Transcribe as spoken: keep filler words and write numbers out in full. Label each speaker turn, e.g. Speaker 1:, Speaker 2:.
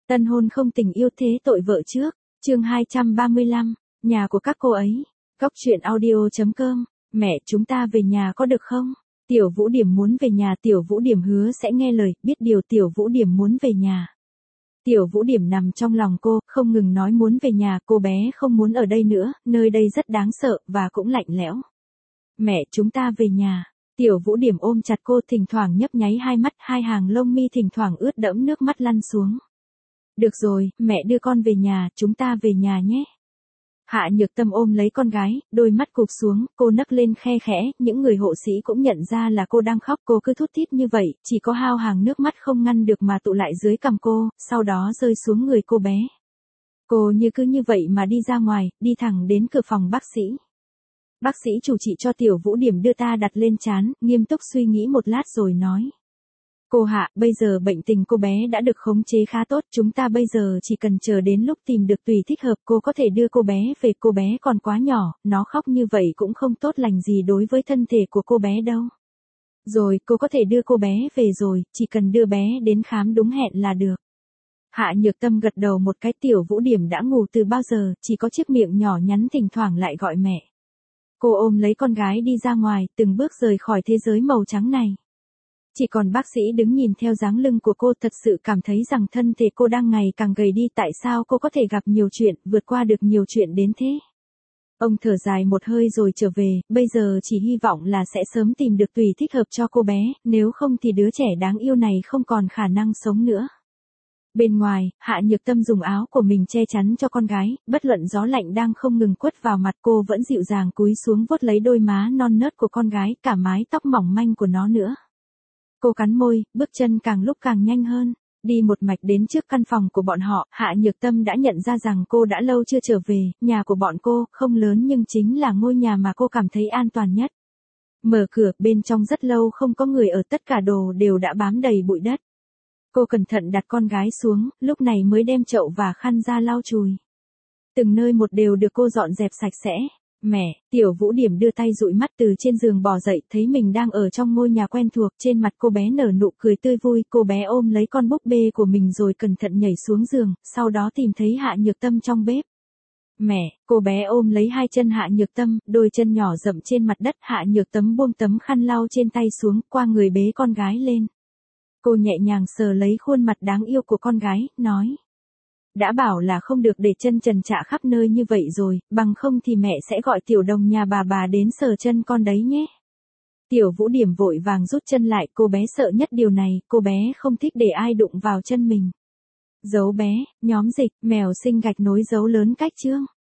Speaker 1: Tân hôn không tình yêu thế tội vợ trước, chương hai trăm ba mươi lăm, nhà của các cô ấy. Góc truyện audio chấm com, mẹ chúng ta về nhà có được không? Tiểu Vũ Điểm muốn về nhà, Tiểu Vũ Điểm hứa sẽ nghe lời, biết điều Tiểu Vũ Điểm muốn về nhà. Tiểu Vũ Điểm nằm trong lòng cô, không ngừng nói muốn về nhà, cô bé không muốn ở đây nữa, nơi đây rất đáng sợ, và cũng lạnh lẽo. Mẹ chúng ta về nhà. Tiểu Vũ Điểm ôm chặt cô, thỉnh thoảng nhấp nháy hai mắt, hai hàng lông mi thỉnh thoảng ướt đẫm nước mắt lăn xuống. Được rồi, mẹ đưa con về nhà, chúng ta về nhà nhé. Hạ Nhược Tâm ôm lấy con gái, đôi mắt cụp xuống, cô nấc lên khe khẽ, những người hộ sĩ cũng nhận ra là cô đang khóc, cô cứ thút thít như vậy, chỉ có hao hàng nước mắt không ngăn được mà tụ lại dưới cằm cô, sau đó rơi xuống người cô bé. Cô như cứ như vậy mà đi ra ngoài, đi thẳng đến cửa phòng bác sĩ. Bác sĩ chủ trị cho Tiểu Vũ Điểm đưa ta đặt lên trán, nghiêm túc suy nghĩ một lát rồi nói. Cô Hạ, bây giờ bệnh tình cô bé đã được khống chế khá tốt, chúng ta bây giờ chỉ cần chờ đến lúc tìm được tùy thích hợp, cô có thể đưa cô bé về, cô bé còn quá nhỏ, nó khóc như vậy cũng không tốt lành gì đối với thân thể của cô bé đâu. Rồi, cô có thể đưa cô bé về rồi, chỉ cần đưa bé đến khám đúng hẹn là được. Hạ Nhược Tâm gật đầu một cái. Tiểu Vũ Điểm đã ngủ từ bao giờ, chỉ có chiếc miệng nhỏ nhắn thỉnh thoảng lại gọi mẹ. Cô ôm lấy con gái đi ra ngoài, từng bước rời khỏi thế giới màu trắng này. Chỉ còn bác sĩ đứng nhìn theo dáng lưng của cô, thật sự cảm thấy rằng thân thể cô đang ngày càng gầy đi, tại sao cô có thể gặp nhiều chuyện, vượt qua được nhiều chuyện đến thế. Ông thở dài một hơi rồi trở về, bây giờ chỉ hy vọng là sẽ sớm tìm được tùy thích hợp cho cô bé, nếu không thì đứa trẻ đáng yêu này không còn khả năng sống nữa. Bên ngoài, Hạ Nhược Tâm dùng áo của mình che chắn cho con gái, bất luận gió lạnh đang không ngừng quất vào mặt cô vẫn dịu dàng cúi xuống vuốt lấy đôi má non nớt của con gái, cả mái tóc mỏng manh của nó nữa. Cô cắn môi, bước chân càng lúc càng nhanh hơn, đi một mạch đến trước căn phòng của bọn họ. Hạ Nhược Tâm đã nhận ra rằng cô đã lâu chưa trở về, nhà của bọn cô không lớn nhưng chính là ngôi nhà mà cô cảm thấy an toàn nhất. Mở cửa, bên trong rất lâu không có người ở, tất cả đồ đều đã bám đầy bụi đất. Cô cẩn thận đặt con gái xuống, lúc này mới đem chậu và khăn ra lau chùi. Từng nơi một đều được cô dọn dẹp sạch sẽ. Mẹ, Tiểu Vũ Điểm đưa tay dụi mắt từ trên giường bò dậy, thấy mình đang ở trong ngôi nhà quen thuộc, trên mặt cô bé nở nụ cười tươi vui, cô bé ôm lấy con búp bê của mình rồi cẩn thận nhảy xuống giường, sau đó tìm thấy Hạ Nhược Tâm trong bếp. Mẹ, cô bé ôm lấy hai chân Hạ Nhược Tâm, đôi chân nhỏ dậm trên mặt đất, Hạ Nhược Tâm buông tấm khăn lau trên tay xuống, qua người bế con gái lên. Cô nhẹ nhàng sờ lấy khuôn mặt đáng yêu của con gái, nói. Đã bảo là không được để chân trần trạ khắp nơi như vậy rồi, bằng không thì mẹ sẽ gọi Tiểu Đồng nhà bà bà đến sờ chân con đấy nhé. Tiểu Vũ Điểm vội vàng rút chân lại, cô bé sợ nhất điều này, cô bé không thích để ai đụng vào chân mình. Dấu bé, nhóm dịch, mèo sinh gạch nối dấu lớn cách chương.